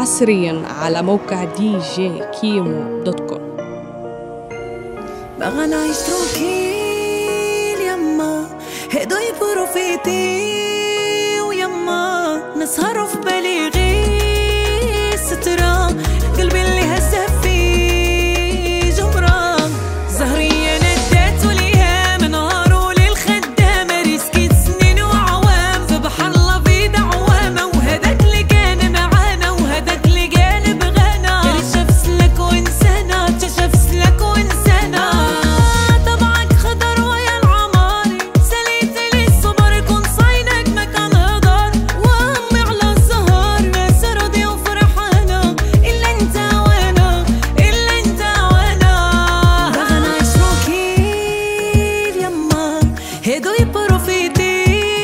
حصريا على موقع djkimo.com. بغى نعيش تروكيل يما هدوي بروفيتي ويما نسهر في بالي غير سترة قلبي اللي هزه في جمرة زهرية ندات وليها من نهار وليل خدامة ريسكيت سنين وعوام في بحر الله في دعوامة وهداك اللي كان معانا وهداك اللي قال بغانا كرشف سلك وانسانا تشف سلك وانسانا طبعك خضر ويا العماري سليت لي الصبر كون صاينك مكان هضر وامي على الزهر ناس راضية وفرحانة إلا انت وانا إلا انت وانا بغى نعيش روكيل يما هدوي بروفيتي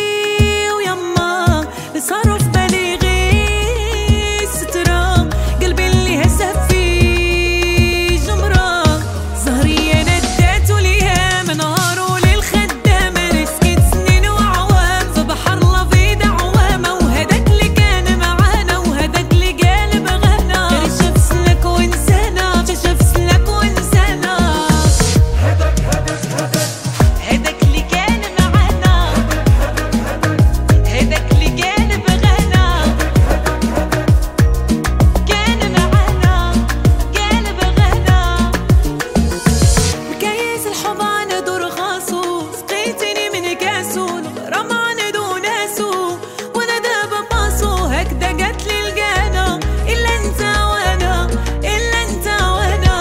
ويما صاروا في بالي غير سترة قلبي اللي هزه في جمرة زهرية ندات وليها من نهار وليل خدامة ريسكيت سنين وعوام في بحر الله في دعوامة وهداك اللي كان معانا وهداك اللي قال بغانا كرشف سلك وانسانا كشف سلك وانسانا هداك اللي كان معانا هداك اللي قال بغانا كان معانا قال بغانا مكيس الحب عنا دور خاصو سقيتني من كاسو الغرام عنا دو ناسو وانا دابا باصو هكدا قالتلي لقانا الا انت وانا الا انت وانا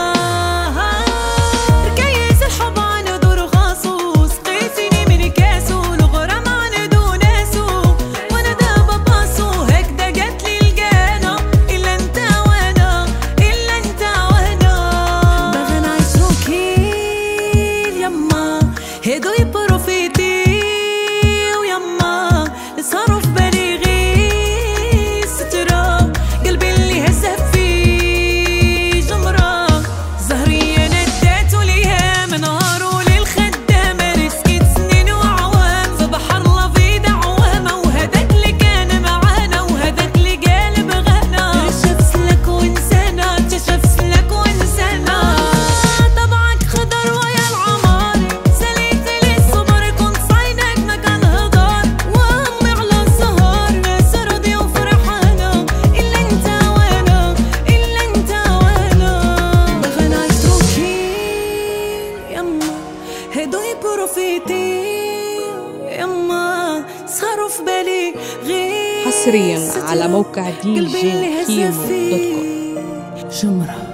مكيس الحب عنا دور خاصو سقيتني من كاسو الغرام عنا دو ناسو وانا دابا باصو هكدا قالتلي لقانا الا انت وانا الا انت وانا بغى نعيش روكيل يما هدوي بروفيتي ويما صاروا في بالي غير سترة قلبي اللي هزه في جمرة زهرية ندات وليها من نهار وليل خدامة ريسكيت سنين وعوام في بحر الله في دعوامة وهداك اللي كان معانا وهداك اللي قال بغانا كشف سلك وانسانا كشف سلك وانسانا طبعك خضر ويا العماري سليت لي الصبر كنت صاينك مكان هضر وامي على الزهر ناس راضية وفرحانة إلا انت وانا إلا انت وانا بغى نعيش روكيل يما هدوي بروفيتي يما صاروا في بالي غير حصريا على موقع قلبي اللي هزه djkimo.com. في جمرة